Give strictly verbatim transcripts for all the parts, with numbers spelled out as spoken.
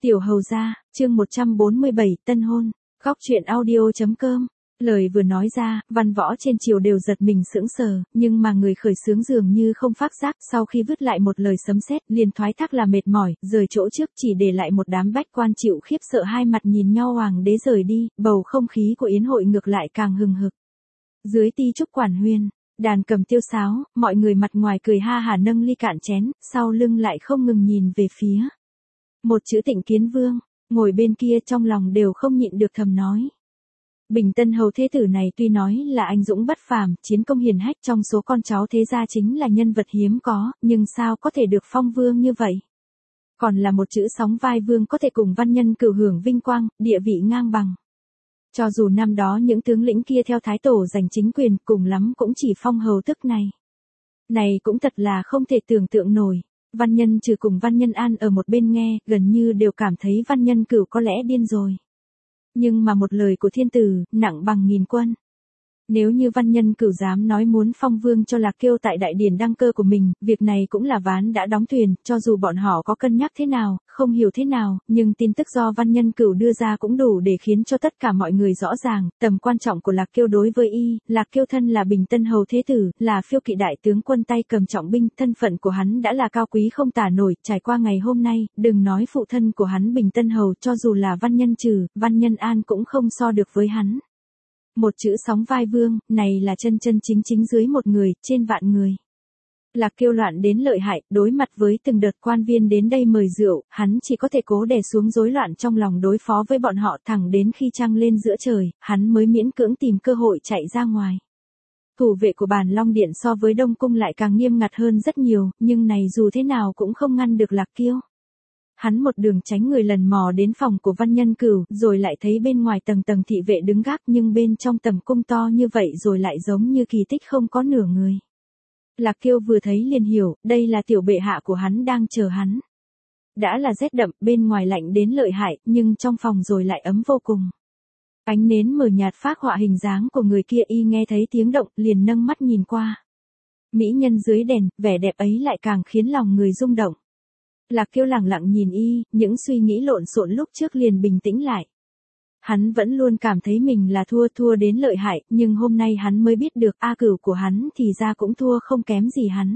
Tiểu hầu gia, chương một trăm bốn mươi bảy, tân hôn. Góc truyện audio chấm com. Lời vừa nói ra, văn võ trên triều đều giật mình sững sờ, nhưng mà người khởi xướng dường như không phát giác, sau khi vứt lại một lời sấm sét, liền thoái thác là mệt mỏi, rời chỗ trước chỉ để lại một đám bách quan chịu khiếp sợ hai mặt nhìn nhau hoàng đế rời đi, bầu không khí của yến hội ngược lại càng hừng hực. Dưới ti trúc quản huyên, đàn cầm tiêu sáo, mọi người mặt ngoài cười ha hả nâng ly cạn chén, sau lưng lại không ngừng nhìn về phía một chữ Tịnh Kiến Vương, ngồi bên kia trong lòng đều không nhịn được thầm nói. Bình Tân hầu thế tử này tuy nói là anh dũng bất phàm, chiến công hiển hách trong số con cháu thế gia chính là nhân vật hiếm có, nhưng sao có thể được phong vương như vậy? Còn là một chữ sóng vai vương có thể cùng văn nhân cửu hưởng vinh quang, địa vị ngang bằng. Cho dù năm đó những tướng lĩnh kia theo thái tổ giành chính quyền cùng lắm cũng chỉ phong hầu tức này. Này cũng thật là không thể tưởng tượng nổi. Văn nhân trừ cùng văn nhân an ở một bên nghe, gần như đều cảm thấy văn nhân cửu có lẽ điên rồi. Nhưng mà một lời của thiên tử, nặng bằng nghìn quân. Nếu như văn nhân cửu dám nói muốn phong vương cho Lạc Kiêu tại đại điển đăng cơ của mình, việc này cũng là ván đã đóng thuyền, cho dù bọn họ có cân nhắc thế nào, không hiểu thế nào, nhưng tin tức do văn nhân cửu đưa ra cũng đủ để khiến cho tất cả mọi người rõ ràng, tầm quan trọng của Lạc Kiêu đối với y. Lạc Kiêu thân là Bình Tân hầu thế tử, là phiêu kỵ đại tướng quân tay cầm trọng binh, thân phận của hắn đã là cao quý không tả nổi, trải qua ngày hôm nay, đừng nói phụ thân của hắn Bình Tân hầu, cho dù là văn nhân trừ, văn nhân an cũng không so được với hắn. Một chữ sóng vai vương, này là chân chân chính chính dưới một người, trên vạn người. Lạc Kiêu loạn đến lợi hại, đối mặt với từng đợt quan viên đến đây mời rượu, hắn chỉ có thể cố đè xuống rối loạn trong lòng đối phó với bọn họ, thẳng đến khi trăng lên giữa trời, hắn mới miễn cưỡng tìm cơ hội chạy ra ngoài. Thủ vệ của Bàn Long Điện so với Đông Cung lại càng nghiêm ngặt hơn rất nhiều, nhưng này dù thế nào cũng không ngăn được Lạc Kiêu. Hắn một đường tránh người lần mò đến phòng của văn nhân cửu, rồi lại thấy bên ngoài tầng tầng thị vệ đứng gác, nhưng bên trong tầm cung to như vậy rồi lại giống như kỳ tích không có nửa người. Lạc Kiêu vừa thấy liền hiểu, đây là tiểu bệ hạ của hắn đang chờ hắn. Đã là rét đậm, bên ngoài lạnh đến lợi hại, nhưng trong phòng rồi lại ấm vô cùng. Ánh nến mờ nhạt phác họa hình dáng của người kia, y nghe thấy tiếng động, liền nâng mắt nhìn qua. Mỹ nhân dưới đèn, vẻ đẹp ấy lại càng khiến lòng người rung động. Lạc Kiêu lẳng lặng nhìn y, những suy nghĩ lộn xộn lúc trước liền bình tĩnh lại. Hắn vẫn luôn cảm thấy mình là thua thua đến lợi hại, nhưng hôm nay hắn mới biết được A Cửu của hắn thì ra cũng thua không kém gì hắn.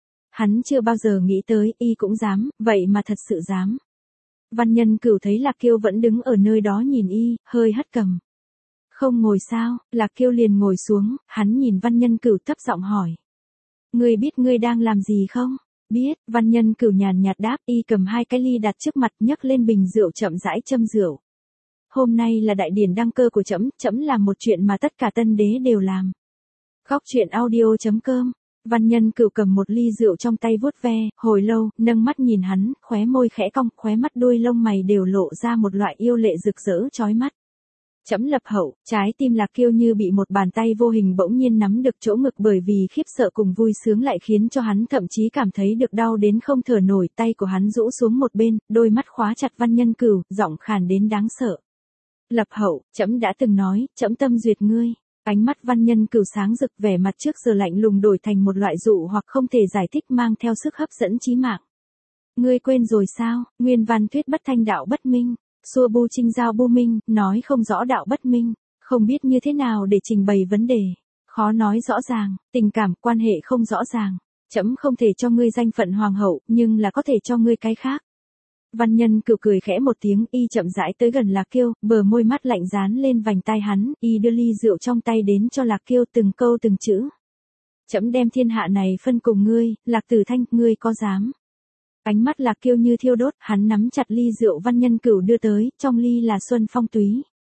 Hắn chưa bao giờ nghĩ tới y cũng dám, vậy mà thật sự dám. Văn nhân Cửu thấy Lạc Kiêu vẫn đứng ở nơi đó nhìn y, hơi hất cằm. Không ngồi sao? Lạc Kiêu liền ngồi xuống, hắn nhìn văn nhân Cửu thấp giọng hỏi. Ngươi biết ngươi đang làm gì không? Biết, văn nhân Cửu nhàn nhạt đáp, y cầm hai cái ly đặt trước mặt, nhấc lên bình rượu chậm rãi châm rượu. Hôm nay là đại điển đăng cơ của trẫm, trẫm làm một chuyện mà tất cả tân đế đều làm. Góc truyện audio chấm com. Văn nhân Cửu cầm một ly rượu trong tay vuốt ve, hồi lâu, nâng mắt nhìn hắn, khóe môi khẽ cong, khóe mắt đuôi lông mày đều lộ ra một loại yêu lệ rực rỡ chói mắt. Trẫm lập hậu, trái tim Lạc Kiêu như bị một bàn tay vô hình bỗng nhiên nắm được chỗ ngực, bởi vì khiếp sợ cùng vui sướng lại khiến cho hắn thậm chí cảm thấy được đau đến không thở nổi, tay của hắn rũ xuống một bên, đôi mắt khóa chặt văn nhân Cửu, giọng khàn đến đáng sợ. Lập hậu, trẫm đã từng nói, trẫm tâm duyệt ngươi. Ánh mắt văn nhân Cửu sáng rực, vẻ mặt trước giờ lạnh lùng đổi thành một loại dụ hoặc không thể giải thích mang theo sức hấp dẫn chí mạng. Ngươi quên rồi sao, nguyên văn thuyết bất thanh đạo bất minh. Xua bu trinh giao bu minh, nói không rõ đạo bất minh, không biết như thế nào để trình bày vấn đề, khó nói rõ ràng, tình cảm, quan hệ không rõ ràng, trẫm không thể cho ngươi danh phận hoàng hậu, nhưng là có thể cho ngươi cái khác. Văn nhân Cửu cười khẽ một tiếng, y chậm rãi tới gần Lạc Kiêu, bờ môi mắt lạnh dán lên vành tai hắn, y đưa ly rượu trong tay đến cho Lạc Kiêu, từng câu từng chữ. Trẫm đem thiên hạ này phân cùng ngươi, Lạc Tử Thanh, ngươi có dám? Ánh mắt Lạc Kiêu như thiêu đốt, hắn nắm chặt ly rượu văn nhân Cửu đưa tới, trong ly là xuân phong túy.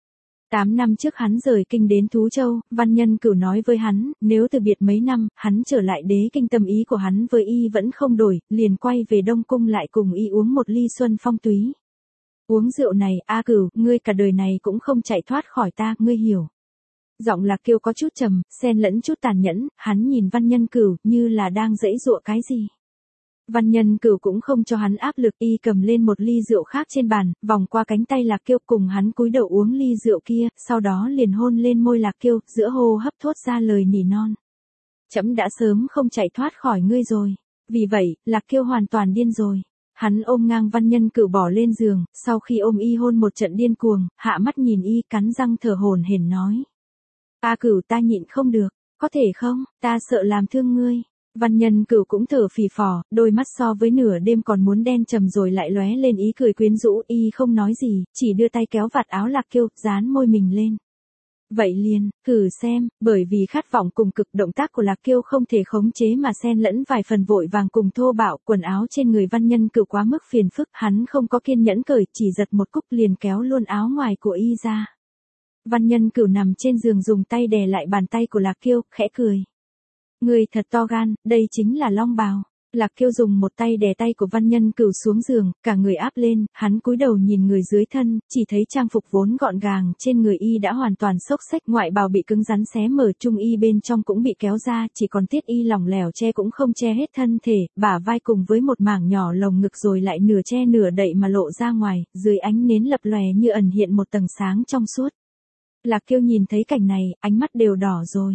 Tám năm trước hắn rời kinh đến Thú Châu, văn nhân Cửu nói với hắn, nếu từ biệt mấy năm, hắn trở lại đế kinh, tâm ý của hắn với y vẫn không đổi, liền quay về Đông Cung lại cùng y uống một ly xuân phong túy. Uống rượu này, A Cửu, ngươi cả đời này cũng không chạy thoát khỏi ta, ngươi hiểu. Giọng Lạc Kiêu có chút trầm, xen lẫn chút tàn nhẫn, hắn nhìn văn nhân Cửu như là đang giãy giụa cái gì. Văn nhân Cửu cũng không cho hắn áp lực, y cầm lên một ly rượu khác trên bàn, vòng qua cánh tay Lạc Kiêu cùng hắn cúi đầu uống ly rượu kia, sau đó liền hôn lên môi Lạc Kiêu, giữa hô hấp thốt ra lời nỉ non. Trẫm đã sớm không chạy thoát khỏi ngươi rồi. Vì vậy, Lạc Kiêu hoàn toàn điên rồi. Hắn ôm ngang Văn Nhân Cửu bỏ lên giường, sau khi ôm y hôn một trận điên cuồng, hạ mắt nhìn y cắn răng thở hổn hển nói. A Cửu ta nhịn không được, có thể không, ta sợ làm thương ngươi. Văn Nhân Cửu cũng thở phì phò, đôi mắt so với nửa đêm còn muốn đen trầm rồi lại lóe lên ý cười quyến rũ, y không nói gì, chỉ đưa tay kéo vạt áo Lạc Kiêu, dán môi mình lên. Vậy liền, thử xem, bởi vì khát vọng cùng cực động tác của Lạc Kiêu không thể khống chế mà xen lẫn vài phần vội vàng cùng thô bạo, quần áo trên người Văn Nhân Cửu quá mức phiền phức, hắn không có kiên nhẫn cởi, chỉ giật một cúc liền kéo luôn áo ngoài của y ra. Văn Nhân Cửu nằm trên giường dùng tay đè lại bàn tay của Lạc Kiêu, khẽ cười. Người thật to gan, đây chính là long bào. Lạc Kiêu dùng một tay đè tay của Văn Nhân Cửu xuống giường, cả người áp lên, hắn cúi đầu nhìn người dưới thân, chỉ thấy trang phục vốn gọn gàng trên người y đã hoàn toàn xốc xếch, ngoại bào bị cứng rắn xé mở, trung y bên trong cũng bị kéo ra, chỉ còn tiết y lỏng lẻo che cũng không che hết thân thể, bả vai cùng với một mảng nhỏ lồng ngực rồi lại nửa che nửa đậy mà lộ ra ngoài, dưới ánh nến lập lòe như ẩn hiện một tầng sáng trong suốt. Lạc Kiêu nhìn thấy cảnh này, ánh mắt đều đỏ rồi.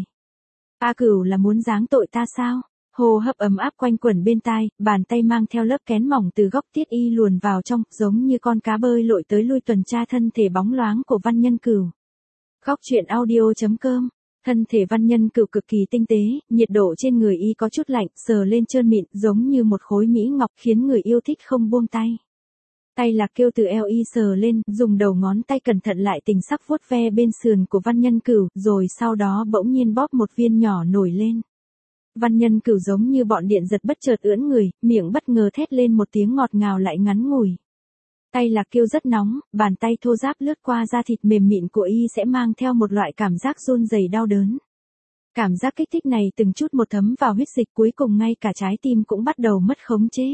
A Cửu là muốn giáng tội ta sao? Hô hấp ấm áp quanh quẩn bên tai, bàn tay mang theo lớp kén mỏng từ góc tiết y luồn vào trong, giống như con cá bơi lội tới lui tuần tra thân thể bóng loáng của Văn Nhân Cửu. Góc truyện audio chấm com. Thân thể Văn Nhân Cửu cực kỳ tinh tế, nhiệt độ trên người y có chút lạnh, sờ lên trơn mịn, giống như một khối mỹ ngọc, khiến người yêu thích không buông tay. Tay Lạc Kiêu từ eo y sờ lên, dùng đầu ngón tay cẩn thận lại tình sắc vuốt ve bên sườn của Văn Nhân Cửu, rồi sau đó bỗng nhiên bóp một viên nhỏ nổi lên. Văn Nhân Cửu giống như bọn điện giật bất chợt ưỡn người, miệng bất ngờ thét lên một tiếng ngọt ngào lại ngắn ngủi. Tay Lạc Kiêu rất nóng, bàn tay thô ráp lướt qua da thịt mềm mịn của y sẽ mang theo một loại cảm giác run rẩy đau đớn. Cảm giác kích thích này từng chút một thấm vào huyết dịch, cuối cùng ngay cả trái tim cũng bắt đầu mất khống chế.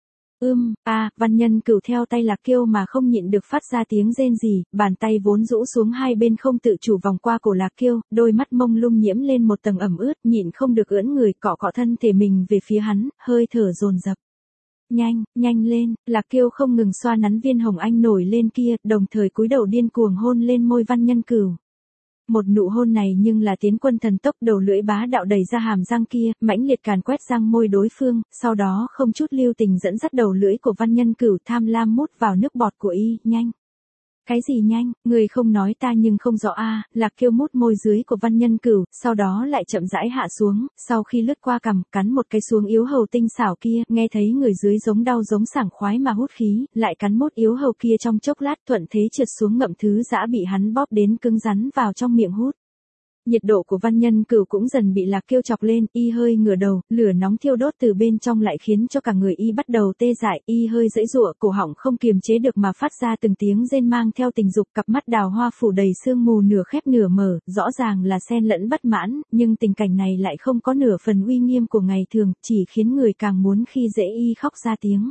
Ưm, a, à, Văn Nhân Cửu theo tay Lạc Kiêu mà không nhịn được phát ra tiếng rên rỉ, bàn tay vốn rũ xuống hai bên không tự chủ vòng qua cổ Lạc Kiêu, đôi mắt mông lung nhiễm lên một tầng ẩm ướt, nhịn không được ưỡn người cọ cọ thân thể mình về phía hắn, hơi thở dồn dập. Nhanh, nhanh lên, Lạc Kiêu không ngừng xoa nắn viên hồng anh nổi lên kia, đồng thời cúi đầu điên cuồng hôn lên môi Văn Nhân Cửu. Một nụ hôn này nhưng là tiến quân thần tốc, đầu lưỡi bá đạo đẩy ra hàm răng kia, mãnh liệt càn quét răng môi đối phương, sau đó không chút lưu tình dẫn dắt đầu lưỡi của Văn Nhân Cửu tham lam mút vào nước bọt của y, nhanh. Cái gì nhanh, người không nói ta nhưng không rõ a. À, Lạc Kiêu mút môi dưới của Văn Nhân Cửu, sau đó lại chậm rãi hạ xuống, sau khi lướt qua cằm, cắn một cái xuống yếu hầu tinh xảo kia, nghe thấy người dưới giống đau giống sảng khoái mà hút khí, lại cắn mốt yếu hầu kia trong chốc lát, thuận thế trượt xuống ngậm thứ dã bị hắn bóp đến cứng rắn vào trong miệng hút. Nhiệt độ của Văn Nhân Cửu cũng dần bị Lạc Kiêu chọc lên, y hơi ngửa đầu, lửa nóng thiêu đốt từ bên trong lại khiến cho cả người y bắt đầu tê dại, y hơi giãy giụa, cổ họng không kiềm chế được mà phát ra từng tiếng rên mang theo tình dục, cặp mắt đào hoa phủ đầy sương mù nửa khép nửa mở, rõ ràng là xen lẫn bất mãn, nhưng tình cảnh này lại không có nửa phần uy nghiêm của ngày thường, chỉ khiến người càng muốn khi dễ y khóc ra tiếng.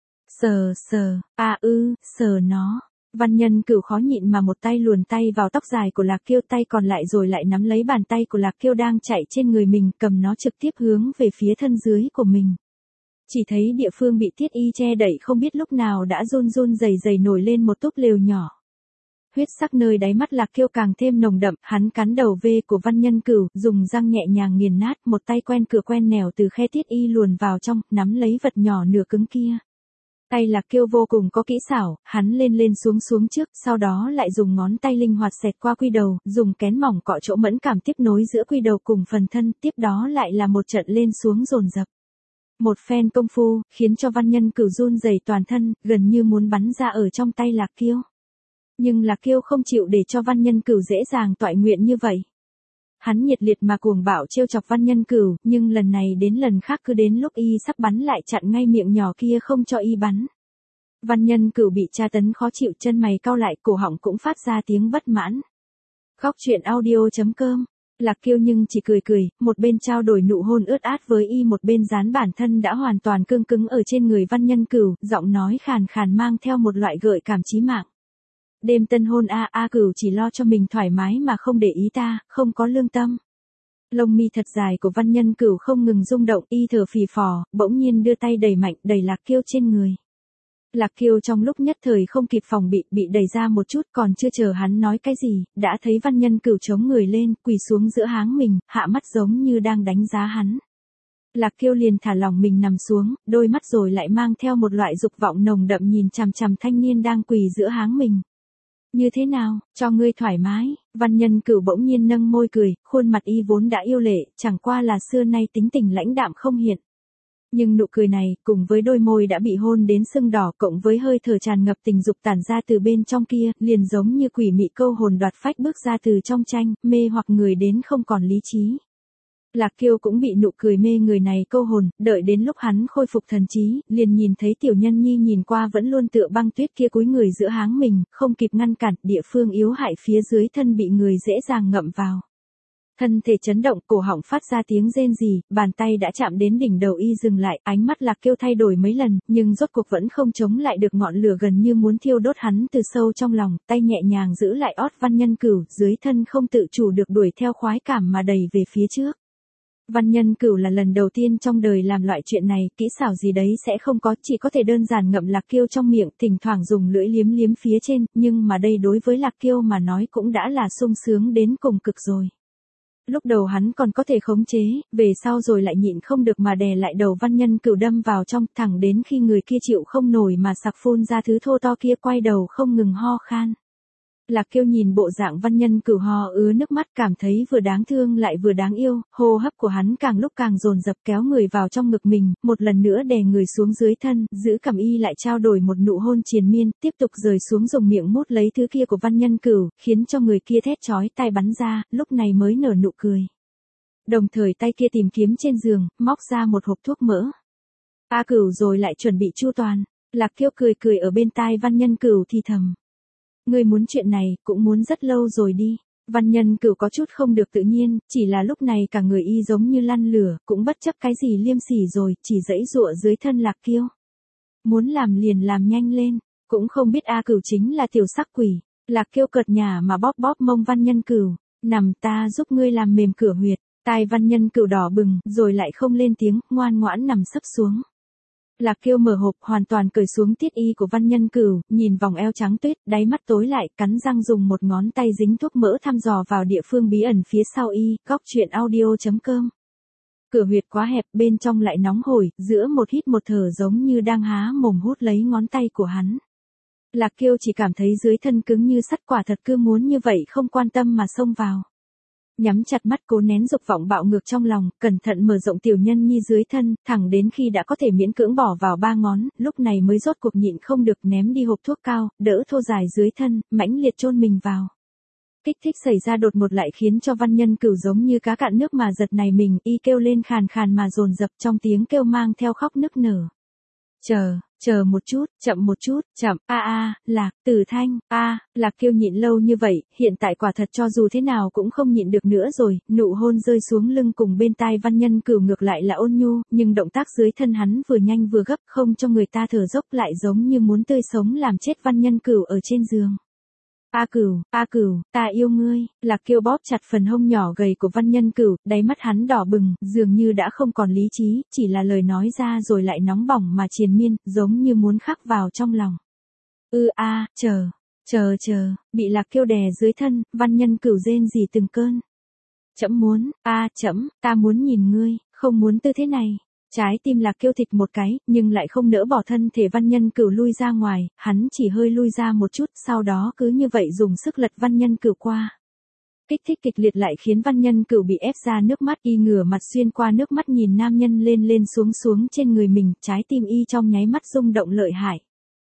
Sờ sờ, a ư, sờ nó. Văn Nhân Cửu khó nhịn mà một tay luồn tay vào tóc dài của Lạc Kiêu, tay còn lại rồi lại nắm lấy bàn tay của Lạc Kiêu đang chạy trên người mình, cầm nó trực tiếp hướng về phía thân dưới của mình. Chỉ thấy địa phương bị tiết y che đậy không biết lúc nào đã run run rẩy rẩy nổi lên một túp lều nhỏ. Huyết sắc nơi đáy mắt Lạc Kiêu càng thêm nồng đậm, hắn cắn đầu V của Văn Nhân Cửu, dùng răng nhẹ nhàng nghiền nát, một tay quen cửa quen nẻo từ khe tiết y luồn vào trong, nắm lấy vật nhỏ nửa cứng kia. Tay Lạc Kiêu vô cùng có kỹ xảo, hắn lên lên xuống xuống trước, sau đó lại dùng ngón tay linh hoạt xẹt qua quy đầu, dùng kén mỏng cọ chỗ mẫn cảm tiếp nối giữa quy đầu cùng phần thân, tiếp đó lại là một trận lên xuống dồn dập. Một phen công phu, khiến cho Văn Nhân Cửu run rẩy toàn thân, gần như muốn bắn ra ở trong tay Lạc Kiêu. Nhưng Lạc Kiêu không chịu để cho Văn Nhân Cửu dễ dàng toại nguyện như vậy. Hắn nhiệt liệt mà cuồng bạo trêu chọc Văn Nhân Cửu, nhưng lần này đến lần khác cứ đến lúc y sắp bắn lại chặn ngay miệng nhỏ kia không cho y bắn. Văn Nhân Cửu bị tra tấn khó chịu, chân mày cau lại, cổ họng cũng phát ra tiếng bất mãn. Góc truyện audio chấm com. Lạc Kiêu nhưng chỉ cười cười, một bên trao đổi nụ hôn ướt át với y, một bên dán bản thân đã hoàn toàn cương cứng ở trên người Văn Nhân Cửu, giọng nói khàn khàn mang theo một loại gợi cảm chí mạng. Đêm tân hôn a a Cửu chỉ lo cho mình thoải mái mà không để ý ta, không có lương tâm. Lông mi thật dài của Văn Nhân Cửu không ngừng rung động, y thở phì phò, bỗng nhiên đưa tay đẩy mạnh, đẩy Lạc Kiêu trên người. Lạc Kiêu trong lúc nhất thời không kịp phòng bị, bị đẩy ra một chút, còn chưa chờ hắn nói cái gì, đã thấy Văn Nhân Cửu chống người lên, quỳ xuống giữa háng mình, hạ mắt giống như đang đánh giá hắn. Lạc Kiêu liền thả lỏng mình nằm xuống, đôi mắt rồi lại mang theo một loại dục vọng nồng đậm nhìn chằm chằm thanh niên đang quỳ giữa háng mình. Như thế nào, cho ngươi thoải mái, Văn Nhân Cửu bỗng nhiên nâng môi cười, khuôn mặt y vốn đã yêu lệ, chẳng qua là xưa nay tính tình lãnh đạm không hiện. Nhưng nụ cười này, cùng với đôi môi đã bị hôn đến sưng đỏ cộng với hơi thở tràn ngập tình dục tản ra từ bên trong kia, liền giống như quỷ mị câu hồn đoạt phách bước ra từ trong tranh, mê hoặc người đến không còn lý trí. Lạc Kiêu cũng bị nụ cười mê người này câu hồn, đợi đến lúc hắn khôi phục thần trí, liền nhìn thấy tiểu nhân nhi nhìn qua vẫn luôn tựa băng tuyết kia cúi người giữa háng mình, không kịp ngăn cản, địa phương yếu hại phía dưới thân bị người dễ dàng ngậm vào. Thân thể chấn động, cổ họng phát ra tiếng rên rỉ, bàn tay đã chạm đến đỉnh đầu y dừng lại, ánh mắt Lạc Kiêu thay đổi mấy lần, nhưng rốt cuộc vẫn không chống lại được ngọn lửa gần như muốn thiêu đốt hắn từ sâu trong lòng, tay nhẹ nhàng giữ lại ót Văn Nhân Cửu, dưới thân không tự chủ được đuổi theo khoái cảm mà đẩy về phía trước. Văn Nhân Cửu là lần đầu tiên trong đời làm loại chuyện này, kỹ xảo gì đấy sẽ không có, chỉ có thể đơn giản ngậm Lạc Kiêu trong miệng, thỉnh thoảng dùng lưỡi liếm liếm phía trên, nhưng mà đây đối với Lạc Kiêu mà nói cũng đã là sung sướng đến cùng cực rồi. Lúc đầu hắn còn có thể khống chế, về sau rồi lại nhịn không được mà đè lại đầu Văn Nhân Cửu đâm vào trong, thẳng đến khi người kia chịu không nổi mà sặc phun ra thứ thô to kia, quay đầu không ngừng ho khan. Lạc Kiêu nhìn bộ dạng Văn Nhân Cửu ho ứa nước mắt, cảm thấy vừa đáng thương lại vừa đáng yêu, hô hấp của hắn càng lúc càng dồn dập, kéo người vào trong ngực mình, một lần nữa đè người xuống dưới thân, giữ cằm y lại trao đổi một nụ hôn triền miên, tiếp tục rời xuống dùng miệng mút lấy thứ kia của Văn Nhân Cửu, khiến cho người kia thét chói tai bắn ra, lúc này mới nở nụ cười. Đồng thời tay kia tìm kiếm trên giường, móc ra một hộp thuốc mỡ. A Cửu rồi lại chuẩn bị chu toàn. Lạc Kiêu cười cười ở bên tai Văn Nhân Cửu thì thầm. Ngươi muốn chuyện này, cũng muốn rất lâu rồi đi. Văn Nhân Cửu có chút không được tự nhiên, chỉ là lúc này cả người y giống như lăn lửa, cũng bất chấp cái gì liêm sỉ rồi, chỉ giãy giụa dưới thân Lạc Kiêu. Muốn làm liền làm nhanh lên, cũng không biết A Cửu chính là tiểu sắc quỷ. Lạc Kiêu cợt nhả mà bóp bóp mông Văn Nhân Cửu, nằm ta giúp ngươi làm mềm cửa huyệt. Tai Văn Nhân Cửu đỏ bừng, rồi lại không lên tiếng, ngoan ngoãn nằm sấp xuống. Lạc Kiêu mở hộp, hoàn toàn cởi xuống tiết y của Văn Nhân Cửu, nhìn vòng eo trắng tuyết, đáy mắt tối lại, cắn răng dùng một ngón tay dính thuốc mỡ thăm dò vào địa phương bí ẩn phía sau y, góc truyện audio chấm com. Cửa huyệt quá hẹp, bên trong lại nóng hổi, giữa một hít một thở giống như đang há mồm hút lấy ngón tay của hắn. Lạc Kiêu chỉ cảm thấy dưới thân cứng như sắt, quả thật cứ muốn như vậy không quan tâm mà xông vào. Nhắm chặt mắt cố nén dục vọng bạo ngược trong lòng, cẩn thận mở rộng tiểu nhân nhi dưới thân, thẳng đến khi đã có thể miễn cưỡng bỏ vào ba ngón, lúc này mới rốt cuộc nhịn không được ném đi hộp thuốc cao, đỡ thô dài dưới thân, mãnh liệt chôn mình vào. Kích thích xảy ra đột ngột lại khiến cho Văn Nhân Cửu giống như cá cạn nước mà giật này mình, y kêu lên khàn khàn mà dồn dập, trong tiếng kêu mang theo khóc nức nở. Chờ, chờ một chút, chậm một chút, chậm, a a, Lạc, Tử Thanh, a, Lạc Kiêu nhịn lâu như vậy, hiện tại quả thật cho dù thế nào cũng không nhịn được nữa rồi, nụ hôn rơi xuống lưng cùng bên tai Văn Nhân Cửu ngược lại là ôn nhu, nhưng động tác dưới thân hắn vừa nhanh vừa gấp, không cho người ta thở dốc, lại giống như muốn tươi sống làm chết Văn Nhân Cửu ở trên giường. A Cửu, A Cửu, ta yêu ngươi. Lạc Kiêu bóp chặt phần hông nhỏ gầy của Văn Nhân Cửu, đáy mắt hắn đỏ bừng, dường như đã không còn lý trí, chỉ là lời nói ra rồi lại nóng bỏng mà triền miên, giống như muốn khắc vào trong lòng. Ư a, chờ, chờ chờ, bị Lạc Kiêu đè dưới thân, Văn Nhân Cửu rên rỉ từng cơn. Chậm muốn, a à, chậm, ta muốn nhìn ngươi, không muốn tư thế này. Trái tim Lạc Kiêu thịt một cái, nhưng lại không nỡ bỏ thân thể Văn Nhân Cửu lui ra ngoài, hắn chỉ hơi lui ra một chút, sau đó cứ như vậy dùng sức lật Văn Nhân Cửu qua. Kích thích kịch liệt lại khiến Văn Nhân Cửu bị ép ra nước mắt, y ngửa mặt xuyên qua nước mắt nhìn nam nhân lên lên xuống xuống trên người mình, trái tim y trong nháy mắt rung động lợi hại.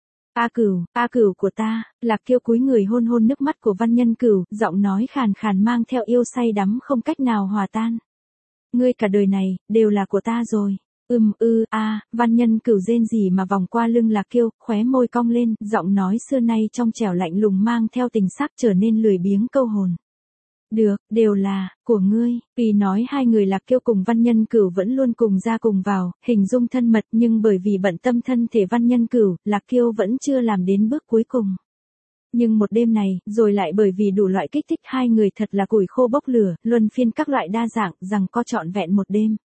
A Cửu, A Cửu của ta. Lạc Kiêu cúi người hôn hôn nước mắt của Văn Nhân Cửu, giọng nói khàn khàn mang theo yêu say đắm không cách nào hòa tan. Ngươi cả đời này, đều là của ta rồi. Ừm ư a, à, Văn Nhân Cửu rên rỉ mà vòng qua lưng Lạc Kiêu, khóe môi cong lên, giọng nói xưa nay trong trẻo lạnh lùng mang theo tình sắc trở nên lười biếng câu hồn. Được, đều là của ngươi. Vì nói hai người Lạc Kiêu cùng Văn Nhân Cửu vẫn luôn cùng ra cùng vào, hình dung thân mật, nhưng bởi vì bận tâm thân thể Văn Nhân Cửu, Lạc Kiêu vẫn chưa làm đến bước cuối cùng. Nhưng một đêm này, rồi lại bởi vì đủ loại kích thích hai người thật là củi khô bốc lửa, luân phiên các loại đa dạng, rằng co trọn vẹn một đêm.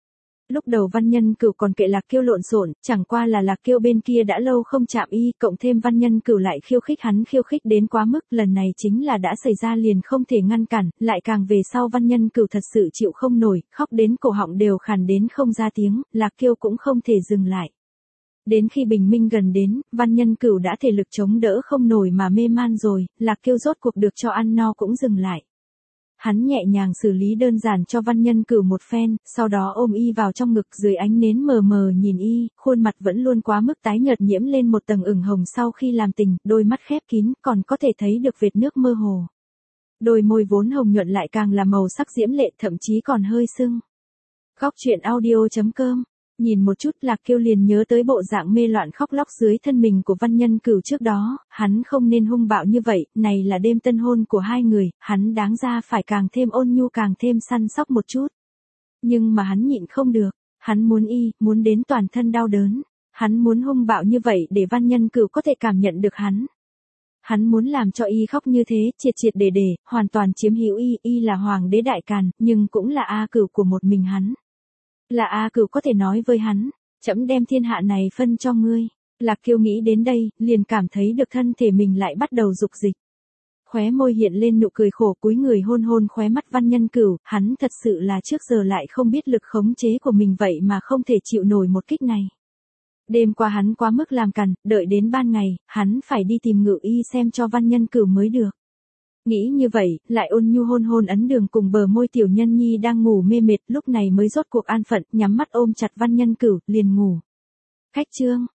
Lúc đầu Văn Nhân Cửu còn kệ Lạc Kiêu lộn xộn, chẳng qua là Lạc Kiêu bên kia đã lâu không chạm y, cộng thêm Văn Nhân Cửu lại khiêu khích hắn khiêu khích đến quá mức, lần này chính là đã xảy ra liền không thể ngăn cản, lại càng về sau Văn Nhân Cửu thật sự chịu không nổi, khóc đến cổ họng đều khàn đến không ra tiếng, Lạc Kiêu cũng không thể dừng lại. Đến khi bình minh gần đến, Văn Nhân Cửu đã thể lực chống đỡ không nổi mà mê man rồi, Lạc Kiêu rốt cuộc được cho ăn no cũng dừng lại. Hắn nhẹ nhàng xử lý đơn giản cho Văn Nhân Cửu một phen, sau đó ôm y vào trong ngực dưới ánh nến mờ mờ nhìn y, khuôn mặt vẫn luôn quá mức tái nhợt nhiễm lên một tầng ửng hồng sau khi làm tình, đôi mắt khép kín, còn có thể thấy được vệt nước mơ hồ. Đôi môi vốn hồng nhuận lại càng là màu sắc diễm lệ, thậm chí còn hơi sưng. Góc truyện audio chấm com. Nhìn một chút Lạc Kiêu liền nhớ tới bộ dạng mê loạn khóc lóc dưới thân mình của Văn Nhân Cửu trước đó, hắn không nên hung bạo như vậy, này là đêm tân hôn của hai người, hắn đáng ra phải càng thêm ôn nhu càng thêm săn sóc một chút. Nhưng mà hắn nhịn không được, hắn muốn y, muốn đến toàn thân đau đớn, hắn muốn hung bạo như vậy để Văn Nhân Cửu có thể cảm nhận được hắn. Hắn muốn làm cho y khóc như thế, triệt triệt để để, hoàn toàn chiếm hữu y, y là hoàng đế đại càn, nhưng cũng là A Cửu của một mình hắn. Là A Cửu có thể nói với hắn, trẫm đem thiên hạ này phân cho ngươi. Lạc Kiêu nghĩ đến đây, liền cảm thấy được thân thể mình lại bắt đầu dục dịch. Khóe môi hiện lên nụ cười khổ, cúi người hôn hôn khóe mắt Văn Nhân Cửu, hắn thật sự là trước giờ lại không biết lực khống chế của mình vậy mà không thể chịu nổi một kích này. Đêm qua hắn quá mức làm cằn, đợi đến ban ngày, hắn phải đi tìm Ngự Y xem cho Văn Nhân Cửu mới được. Nghĩ như vậy, lại ôn nhu hôn hôn ấn đường cùng bờ môi tiểu nhân nhi đang ngủ mê mệt, lúc này mới rốt cuộc an phận, nhắm mắt ôm chặt Văn Nhân Cửu, liền ngủ. Cách chương